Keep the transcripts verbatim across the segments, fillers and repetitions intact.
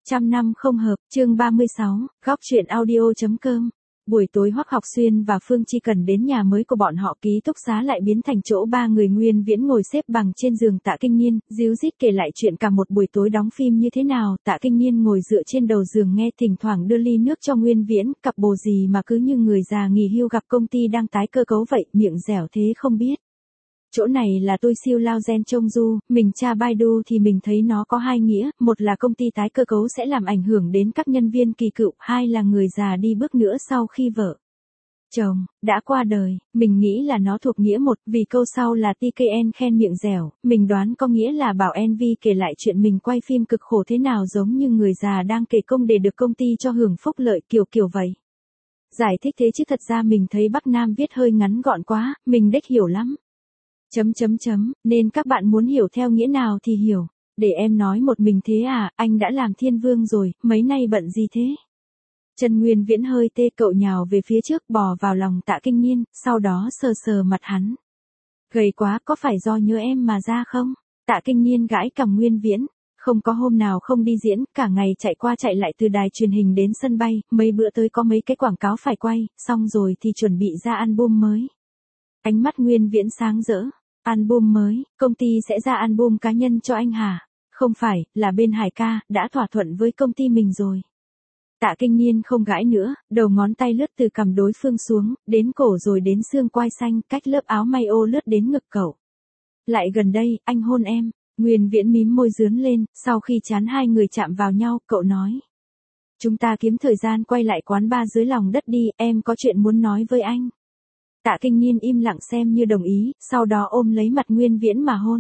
Trăm năm không hợp, chương ba mươi sáu, góc truyện audio.com. Buổi tối Hoắc Học Xuyên và Phương Chi Cần đến nhà mới của bọn họ ký túc xá lại biến thành chỗ ba người Nguyên Viễn ngồi xếp bằng trên giường Tạ Kinh Niên, díu dít kể lại chuyện cả một buổi tối đóng phim như thế nào. Tạ Kinh Niên ngồi dựa trên đầu giường nghe, thỉnh thoảng đưa ly nước cho Nguyên Viễn, cặp bồ gì mà cứ như người già nghỉ hưu gặp công ty đang tái cơ cấu vậy, miệng dẻo thế không biết. Chỗ này là tôi siêu lao gen trông du, mình tra Baidu thì mình thấy nó có hai nghĩa, một là công ty tái cơ cấu sẽ làm ảnh hưởng đến các nhân viên kỳ cựu, hai là người già đi bước nữa sau khi vợ chồng đã qua đời. Mình nghĩ là nó thuộc nghĩa một, vì câu sau là tê ca en khen miệng dẻo, mình đoán có nghĩa là bảo en vê kể lại chuyện mình quay phim cực khổ thế nào, giống như người già đang kể công để được công ty cho hưởng phúc lợi, kiểu kiểu vậy. Giải thích thế chứ thật ra mình thấy Bắc Nam viết hơi ngắn gọn quá, mình đếch hiểu lắm. Chấm chấm chấm, nên các bạn muốn hiểu theo nghĩa nào thì hiểu. Để em nói một mình thế à, anh đã làm thiên vương rồi, mấy nay bận gì thế? Trần Nguyên Viễn hơi tê, cậu nhào về phía trước, bò vào lòng Tạ Kinh Niên, sau đó sờ sờ mặt hắn. Gầy quá, có phải do nhớ em mà ra không? Tạ Kinh Niên gãi cằm Nguyên Viễn. Không có hôm nào không đi diễn, cả ngày chạy qua chạy lại từ đài truyền hình đến sân bay, mấy bữa tới có mấy cái quảng cáo phải quay, xong rồi thì chuẩn bị ra album mới. Ánh mắt Nguyên Viễn sáng rỡ. Album mới, công ty sẽ ra album cá nhân cho anh hả? Không phải, là bên Hải ca, đã thỏa thuận với công ty mình rồi. Tạ Kinh Niên không gãi nữa, đầu ngón tay lướt từ cằm đối phương xuống, đến cổ rồi đến xương quai xanh, cách lớp áo may ô lướt đến ngực cậu. Lại gần đây, anh hôn em. Nguyên Viễn mím môi dướn lên, sau khi chán hai người chạm vào nhau, cậu nói. Chúng ta kiếm thời gian quay lại quán bar dưới lòng đất đi, em có chuyện muốn nói với anh. Tạ Kinh Niên im lặng xem như đồng ý, sau đó ôm lấy mặt Nguyên Viễn mà hôn.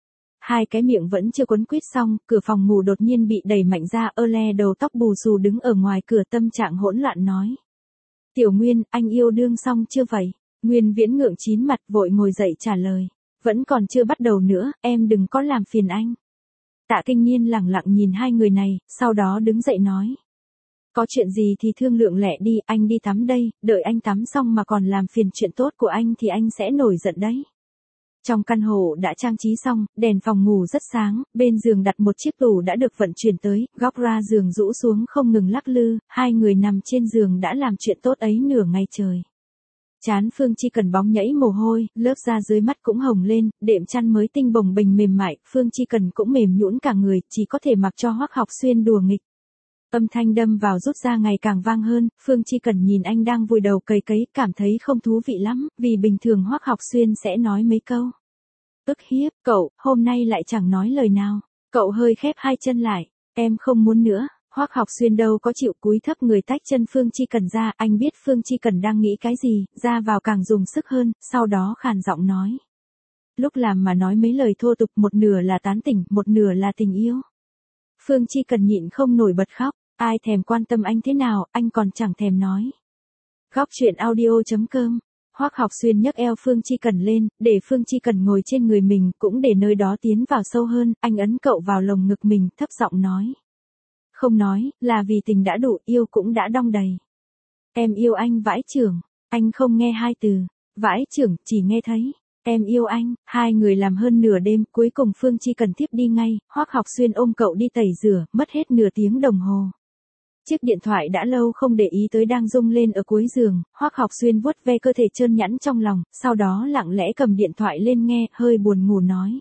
Hai cái miệng vẫn chưa quấn quýt xong, cửa phòng ngủ đột nhiên bị đẩy mạnh ra, ơ le đầu tóc bù xù đứng ở ngoài cửa tâm trạng hỗn loạn nói. Tiểu Nguyên, anh yêu đương xong chưa vậy? Nguyên Viễn ngượng chín mặt vội ngồi dậy trả lời. Vẫn còn chưa bắt đầu nữa, em đừng có làm phiền anh. Tạ Kinh Niên lẳng lặng nhìn hai người này, sau đó đứng dậy nói. Có chuyện gì thì thương lượng lẹ đi, anh đi tắm đây, đợi anh tắm xong mà còn làm phiền chuyện tốt của anh thì anh sẽ nổi giận đấy. Trong căn hộ đã trang trí xong, đèn phòng ngủ rất sáng, bên giường đặt một chiếc tủ đã được vận chuyển tới, góc ra giường rũ xuống không ngừng lắc lư, hai người nằm trên giường đã làm chuyện tốt ấy nửa ngày trời. Chán Phương Chi Cần bóng nhảy mồ hôi, lớp da dưới mắt cũng hồng lên, đệm chăn mới tinh bồng bềnh mềm mại, Phương Chi Cần cũng mềm nhũn cả người, chỉ có thể mặc cho Hoắc Học Xuyên đùa nghịch. Âm thanh đâm vào rút ra ngày càng vang hơn, Phương Chi Cần nhìn anh đang vùi đầu cày cấy, cảm thấy không thú vị lắm, vì bình thường Hoắc Học Xuyên sẽ nói mấy câu. Ức hiếp, cậu, hôm nay lại chẳng nói lời nào. Cậu hơi khép hai chân lại, em không muốn nữa. Hoắc Học Xuyên đâu có chịu, cúi thấp người tách chân Phương Chi Cần ra, anh biết Phương Chi Cần đang nghĩ cái gì, ra vào càng dùng sức hơn, sau đó khàn giọng nói. Lúc làm mà nói mấy lời thô tục, một nửa là tán tỉnh, một nửa là tình yêu. Phương Chi Cần nhịn không nổi bật khóc, ai thèm quan tâm anh thế nào, anh còn chẳng thèm nói. Góc truyện audio.com. Hoắc Học Xuyên nhấc eo Phương Chi Cần lên, để Phương Chi Cần ngồi trên người mình, cũng để nơi đó tiến vào sâu hơn, anh ấn cậu vào lồng ngực mình, thấp giọng nói. Không nói, là vì tình đã đủ, yêu cũng đã đong đầy. Em yêu anh vãi chưởng, anh không nghe hai từ, vãi chưởng, chỉ nghe thấy. Em yêu anh, hai người làm hơn nửa đêm, cuối cùng Phương Chi Cần thiếp đi ngay, Hoắc Học Xuyên ôm cậu đi tẩy rửa, mất hết nửa tiếng đồng hồ. Chiếc điện thoại đã lâu không để ý tới đang rung lên ở cuối giường, Hoắc Học Xuyên vuốt ve cơ thể trơn nhẵn trong lòng, sau đó lặng lẽ cầm điện thoại lên nghe, hơi buồn ngủ nói.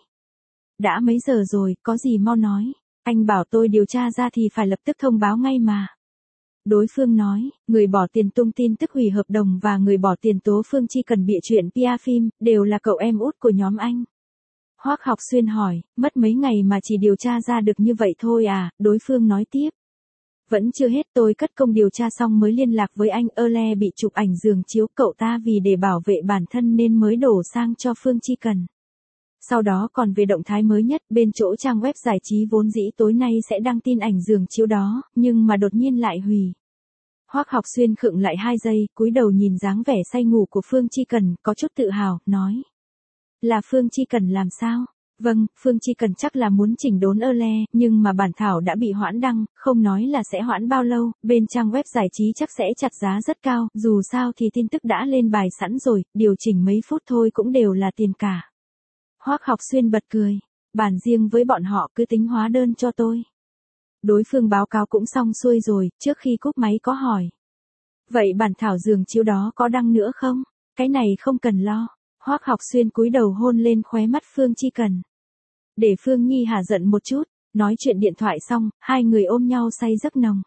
Đã mấy giờ rồi, có gì mau nói, anh bảo tôi điều tra ra thì phải lập tức thông báo ngay mà. Đối phương nói, người bỏ tiền tung tin tức hủy hợp đồng và người bỏ tiền tố Phương Chi Cần bịa chuyện pê e phim, đều là cậu em út của nhóm anh. Hoắc Học Xuyên hỏi, mất mấy ngày mà chỉ điều tra ra được như vậy thôi à, đối phương nói tiếp. Vẫn chưa hết, tôi cất công điều tra xong mới liên lạc với anh, ơ le bị chụp ảnh giường chiếu, cậu ta vì để bảo vệ bản thân nên mới đổ sang cho Phương Chi Cần. Sau đó còn về động thái mới nhất, bên chỗ trang web giải trí vốn dĩ tối nay sẽ đăng tin ảnh giường chiếu đó, nhưng mà đột nhiên lại hủy. Hoắc Học Xuyên khựng lại hai giây, cúi đầu nhìn dáng vẻ say ngủ của Phương Chi Cần, có chút tự hào, nói. Là Phương Chi Cần làm sao? Vâng, Phương Chi Cần chắc là muốn chỉnh đốn ơ le, nhưng mà bản thảo đã bị hoãn đăng, không nói là sẽ hoãn bao lâu, bên trang web giải trí chắc sẽ chặt giá rất cao, dù sao thì tin tức đã lên bài sẵn rồi, điều chỉnh mấy phút thôi cũng đều là tiền cả. Hoắc Học Xuyên bật cười, bàn riêng với bọn họ cứ tính hóa đơn cho tôi. Đối phương báo cáo cũng xong xuôi rồi, trước khi cúp máy có hỏi. Vậy bản thảo giường chiếu đó có đăng nữa không? Cái này không cần lo. Hoắc Học Xuyên cúi đầu hôn lên khóe mắt Phương Chi Cần. Để Phương Nhi hả giận một chút, nói chuyện điện thoại xong, hai người ôm nhau say giấc nồng.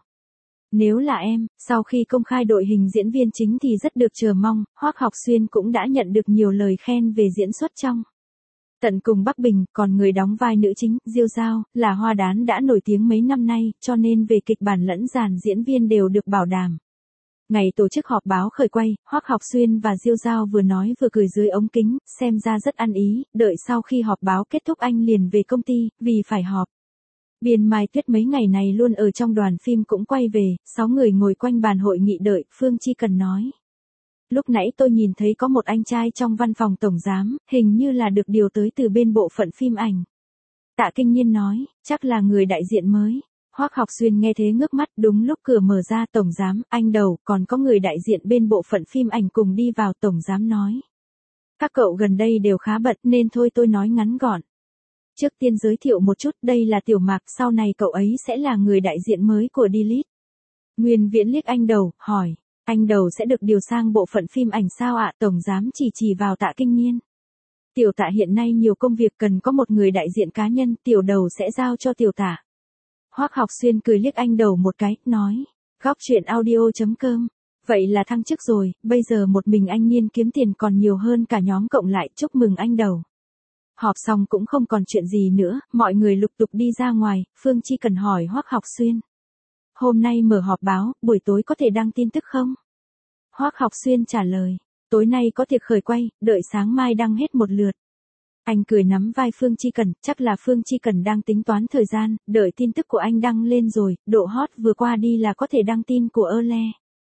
Nếu là em, sau khi công khai đội hình diễn viên chính thì rất được chờ mong, Hoắc Học Xuyên cũng đã nhận được nhiều lời khen về diễn xuất trong Tận Cùng Bắc Bình, còn người đóng vai nữ chính, Diêu Giao, là hoa đán đã nổi tiếng mấy năm nay, cho nên về kịch bản lẫn dàn diễn viên đều được bảo đảm. Ngày tổ chức họp báo khởi quay, Hoắc Học Xuyên và Diêu Giao vừa nói vừa cười dưới ống kính, xem ra rất ăn ý, đợi sau khi họp báo kết thúc anh liền về công ty, vì phải họp. Biên Mai Tuyết mấy ngày này luôn ở trong đoàn phim cũng quay về, sáu người ngồi quanh bàn hội nghị đợi, Phương Chi Cần nói. Lúc nãy tôi nhìn thấy có một anh trai trong văn phòng tổng giám, hình như là được điều tới từ bên bộ phận phim ảnh. Tạ Kinh Nhiên nói, chắc là người đại diện mới. Hoắc Học Xuyên nghe thế ngước mắt, đúng lúc cửa mở ra, tổng giám, anh Đầu, còn có người đại diện bên bộ phận phim ảnh cùng đi vào, tổng giám nói. Các cậu gần đây đều khá bận nên thôi tôi nói ngắn gọn. Trước tiên giới thiệu một chút, đây là Tiểu Mạc, sau này cậu ấy sẽ là người đại diện mới của Delete. Nguyên Viễn liếc anh Đầu, hỏi, anh Đầu sẽ được điều sang bộ phận phim ảnh sao ạ? Tổng giám chỉ chỉ vào Tạ Kinh Nhiên. Tiểu Tạ hiện nay nhiều công việc cần có một người đại diện cá nhân, Tiểu Đầu sẽ giao cho Tiểu Tạ. Hoắc Học Xuyên cười liếc anh Đầu một cái, nói, góc truyện audio chấm com. Vậy là thăng chức rồi, bây giờ một mình anh Nhiên kiếm tiền còn nhiều hơn cả nhóm cộng lại, chúc mừng anh Đầu. Họp xong cũng không còn chuyện gì nữa, mọi người lục tục đi ra ngoài, Phương Chi Cần hỏi Hoắc Học Xuyên. Hôm nay mở họp báo, buổi tối có thể đăng tin tức không? Hoắc Học Xuyên trả lời, tối nay có tiệc khởi quay, đợi sáng mai đăng hết một lượt. Anh cười nắm vai Phương Chi Cần, chắc là Phương Chi Cần đang tính toán thời gian, đợi tin tức của anh đăng lên rồi, độ hot vừa qua đi là có thể đăng tin của Erle.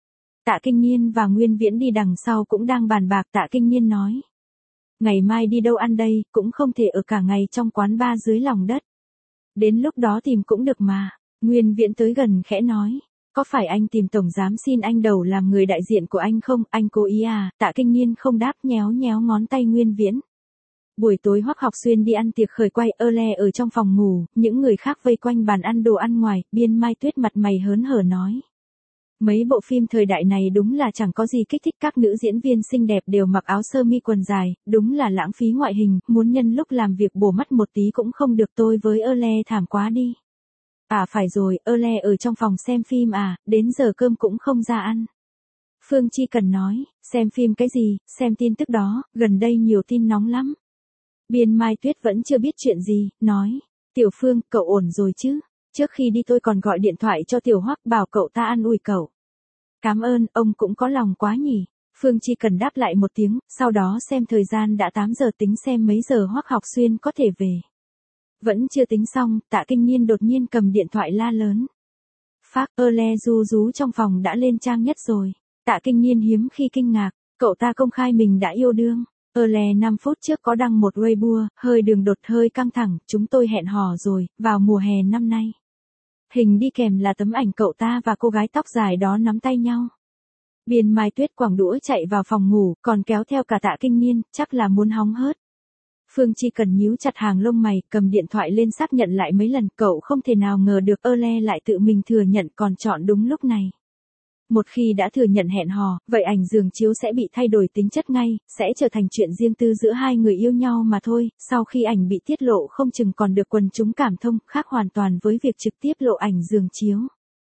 Tạ Kinh Nhiên và Nguyên Viễn đi đằng sau cũng đang bàn bạc. Tạ Kinh Nhiên nói. Ngày mai đi đâu ăn đây, cũng không thể ở cả ngày trong quán bar dưới lòng đất. Đến lúc đó tìm cũng được mà. Nguyên Viễn tới gần khẽ nói. Có phải anh tìm tổng giám xin anh Đầu làm người đại diện của anh không, anh cố ý à? Tạ Kinh Nhiên không đáp, nhéo nhéo ngón tay Nguyên Viễn. Buổi tối Hoắc Học Xuyên đi ăn tiệc khởi quay, Erle ở trong phòng ngủ, những người khác vây quanh bàn ăn đồ ăn ngoài, Biên Mai Tuyết mặt mày hớn hở nói. Mấy bộ phim thời đại này đúng là chẳng có gì kích thích, các nữ diễn viên xinh đẹp đều mặc áo sơ mi quần dài, đúng là lãng phí ngoại hình, muốn nhân lúc làm việc bổ mắt một tí cũng không được, tôi với Erle thảm quá đi. À phải rồi, Erle ở trong phòng xem phim à, đến giờ cơm cũng không ra ăn. Phương Chi Cần nói, xem phim cái gì, xem tin tức đó, gần đây nhiều tin nóng lắm. Biên Mai Tuyết vẫn chưa biết chuyện gì, nói, Tiểu Phương, cậu ổn rồi chứ? Trước khi đi tôi còn gọi điện thoại cho Tiểu Hoắc bảo cậu ta an ủi cậu. Cảm ơn, ông cũng có lòng quá nhỉ. Phương Chi Cần đáp lại một tiếng, sau đó xem thời gian đã tám giờ tính xem mấy giờ Hoắc Học Xuyên có thể về. Vẫn chưa tính xong, Tạ Kinh Nhiên đột nhiên cầm điện thoại la lớn. Phác, Erle ru rú trong phòng đã lên trang nhất rồi. Tạ Kinh Nhiên hiếm khi kinh ngạc, cậu ta công khai mình đã yêu đương. Erle năm phút trước có đăng một Weibo, hơi đường đột hơi căng thẳng, chúng tôi hẹn hò rồi, vào mùa hè năm nay. Hình đi kèm là tấm ảnh cậu ta và cô gái tóc dài đó nắm tay nhau. Biên Mai Tuyết quẳng đũa chạy vào phòng ngủ, còn kéo theo cả Tạ Kinh Nhiên, chắc là muốn hóng hớt. Phương Chi Cần nhíu chặt hàng lông mày, cầm điện thoại lên xác nhận lại mấy lần, cậu không thể nào ngờ được Erle lại tự mình thừa nhận còn chọn đúng lúc này. Một khi đã thừa nhận hẹn hò, vậy ảnh giường chiếu sẽ bị thay đổi tính chất ngay, sẽ trở thành chuyện riêng tư giữa hai người yêu nhau mà thôi, sau khi ảnh bị tiết lộ không chừng còn được quần chúng cảm thông, khác hoàn toàn với việc trực tiếp lộ ảnh giường chiếu.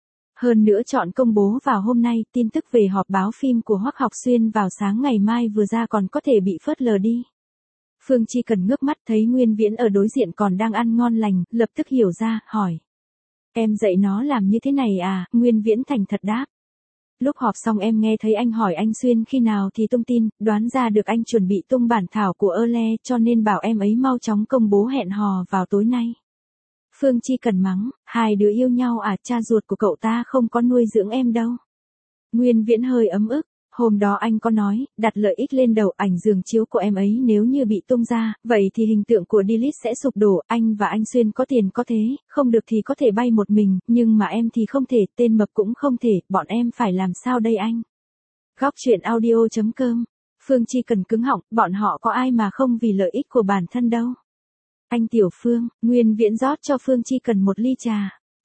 Hơn nữa chọn công bố vào hôm nay, tin tức về họp báo phim của Hoắc Học Xuyên vào sáng ngày mai vừa ra còn có thể bị phớt lờ đi. Phương Chi Cần ngước mắt thấy Nguyên Viễn ở đối diện còn đang ăn ngon lành, lập tức hiểu ra, hỏi. Em dạy nó làm như thế này à? Nguyên Viễn thành thật đáp. Lúc họp xong em nghe thấy anh hỏi anh Xuyên khi nào thì tung tin, đoán ra được anh chuẩn bị tung bản thảo của Erle cho nên bảo em ấy mau chóng công bố hẹn hò vào tối nay. Phương Chi Cần mắng, hai đứa yêu nhau à, cha ruột của cậu ta không có nuôi dưỡng em đâu. Nguyên Viễn hơi ấm ức, hôm đó anh có nói, đặt lợi ích lên đầu ảnh giường chiếu của em ấy nếu như bị tung ra, vậy thì hình tượng của Delete sẽ sụp đổ, anh và anh Xuyên có tiền có thế, không được thì có thể bay một mình, nhưng mà em thì không thể, tên mập cũng không thể, bọn em phải làm sao đây anh? Góc truyện audio chấm com. Phương Chi Cần cứng họng, bọn họ có ai mà không vì lợi ích của bản thân đâu. Anh Tiểu Phương, Nguyên Viễn rót cho Phương Chi Cần một ly trà.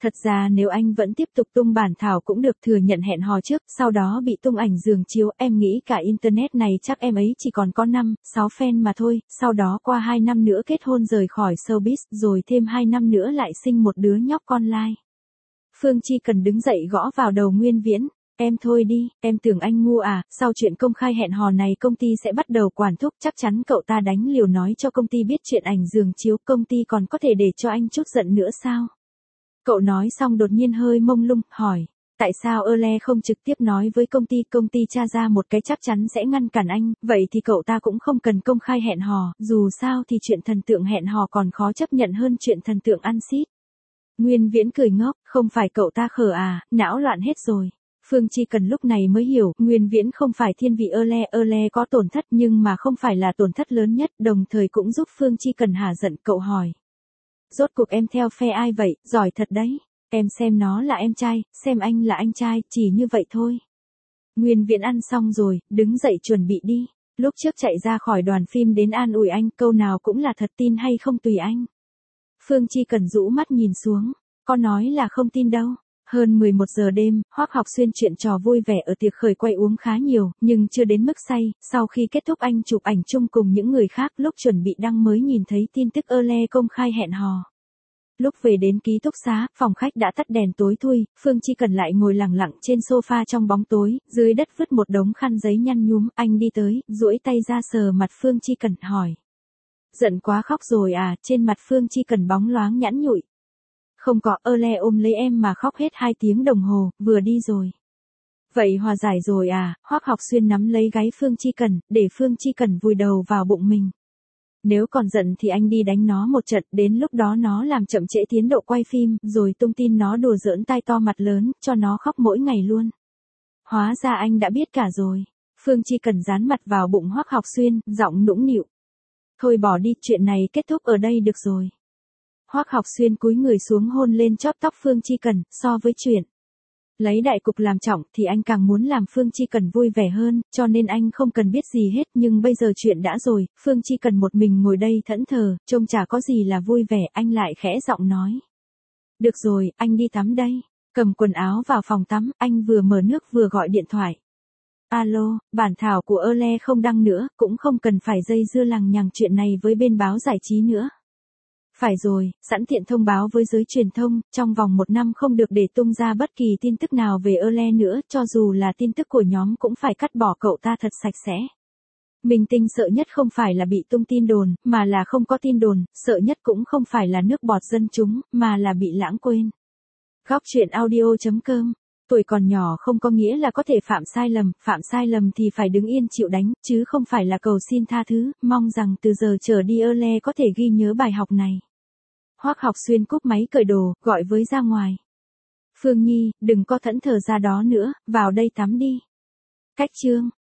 Thật ra nếu anh vẫn tiếp tục tung bản thảo cũng được, thừa nhận hẹn hò trước, sau đó bị tung ảnh giường chiếu, em nghĩ cả internet này chắc em ấy chỉ còn có năm, sáu fan mà thôi, sau đó qua hai năm nữa kết hôn rời khỏi showbiz, rồi thêm hai năm nữa lại sinh một đứa nhóc con lai. Phương Chi Cần đứng dậy gõ vào đầu Nguyên Viễn. Em thôi đi, em tưởng anh ngu à, sau chuyện công khai hẹn hò này công ty sẽ bắt đầu quản thúc, chắc chắn cậu ta đánh liều nói cho công ty biết chuyện ảnh giường chiếu, công ty còn có thể để cho anh chút giận nữa sao? Cậu nói xong đột nhiên hơi mông lung, hỏi, tại sao Erle không trực tiếp nói với công ty, công ty tra ra một cái chắc chắn sẽ ngăn cản anh, vậy thì cậu ta cũng không cần công khai hẹn hò, dù sao thì chuyện thần tượng hẹn hò còn khó chấp nhận hơn chuyện thần tượng ăn xít. Nguyên Viễn cười ngốc, không phải cậu ta khờ à, não loạn hết rồi. Phương Chi Cần lúc này mới hiểu, Nguyên Viễn không phải thiên vị Erle, Erle có tổn thất nhưng mà không phải là tổn thất lớn nhất, đồng thời cũng giúp Phương Chi Cần hả giận. Cậu hỏi, rốt cuộc em theo phe ai vậy, giỏi thật đấy, em xem nó là em trai, xem anh là anh trai, chỉ như vậy thôi. Nguyên Viễn ăn xong rồi, đứng dậy chuẩn bị đi, lúc trước chạy ra khỏi đoàn phim đến an ủi anh, câu nào cũng là thật, tin hay không tùy anh. Phương Chi Cần rũ mắt nhìn xuống, có nói là không tin đâu. Hơn mười một giờ đêm, Hoắc Học Xuyên chuyện trò vui vẻ ở tiệc khởi quay uống khá nhiều, nhưng chưa đến mức say, sau khi kết thúc anh chụp ảnh chung cùng những người khác, lúc chuẩn bị đăng mới nhìn thấy tin tức Erle công khai hẹn hò. Lúc về đến ký túc xá, phòng khách đã tắt đèn tối thui, Phương Chi Cần lại ngồi lặng lặng trên sofa trong bóng tối, dưới đất vứt một đống khăn giấy nhăn nhúm, anh đi tới, duỗi tay ra sờ mặt Phương Chi Cần, hỏi. Giận quá khóc rồi à, trên mặt Phương Chi Cần bóng loáng nhẵn nhụi. Không có, Erle ôm lấy em mà khóc hết hai tiếng đồng hồ, vừa đi rồi. Vậy hòa giải rồi à, Hoắc Học Xuyên nắm lấy gáy Phương Chi Cần, để Phương Chi Cần vùi đầu vào bụng mình. Nếu còn giận thì anh đi đánh nó một trận, đến lúc đó nó làm chậm trễ tiến độ quay phim, rồi tung tin nó đùa giỡn tai to mặt lớn, cho nó khóc mỗi ngày luôn. Hóa ra anh đã biết cả rồi. Phương Chi Cần dán mặt vào bụng Hoắc Học Xuyên, giọng nũng nịu. Thôi bỏ đi, chuyện này kết thúc ở đây được rồi. Hoắc Học Xuyên cúi người xuống hôn lên chóp tóc Phương Chi Cần, so với chuyện lấy đại cục làm trọng thì anh càng muốn làm Phương Chi Cần vui vẻ hơn, cho nên anh không cần biết gì hết, nhưng bây giờ chuyện đã rồi, Phương Chi Cần một mình ngồi đây thẫn thờ, trông chả có gì là vui vẻ, anh lại khẽ giọng nói. Được rồi, anh đi tắm đây. Cầm quần áo vào phòng tắm, anh vừa mở nước vừa gọi điện thoại. Alo, bản thảo của Erle không đăng nữa, cũng không cần phải dây dưa lằng nhằng chuyện này với bên báo giải trí nữa. Phải rồi, sẵn tiện thông báo với giới truyền thông, trong vòng một năm không được để tung ra bất kỳ tin tức nào về Erle nữa, cho dù là tin tức của nhóm cũng phải cắt bỏ cậu ta thật sạch sẽ. Minh tinh sợ nhất không phải là bị tung tin đồn, mà là không có tin đồn, sợ nhất cũng không phải là nước bọt dân chúng, mà là bị lãng quên. Góc truyện audio chấm com. Tuổi còn nhỏ không có nghĩa là có thể phạm sai lầm, phạm sai lầm thì phải đứng yên chịu đánh, chứ không phải là cầu xin tha thứ, mong rằng từ giờ trở đi Erle có thể ghi nhớ bài học này. Hoắc Học Xuyên cúp máy cởi đồ, gọi với ra ngoài. Phương Nhi, đừng có thẫn thờ ra đó nữa, vào đây tắm đi. Cách chương.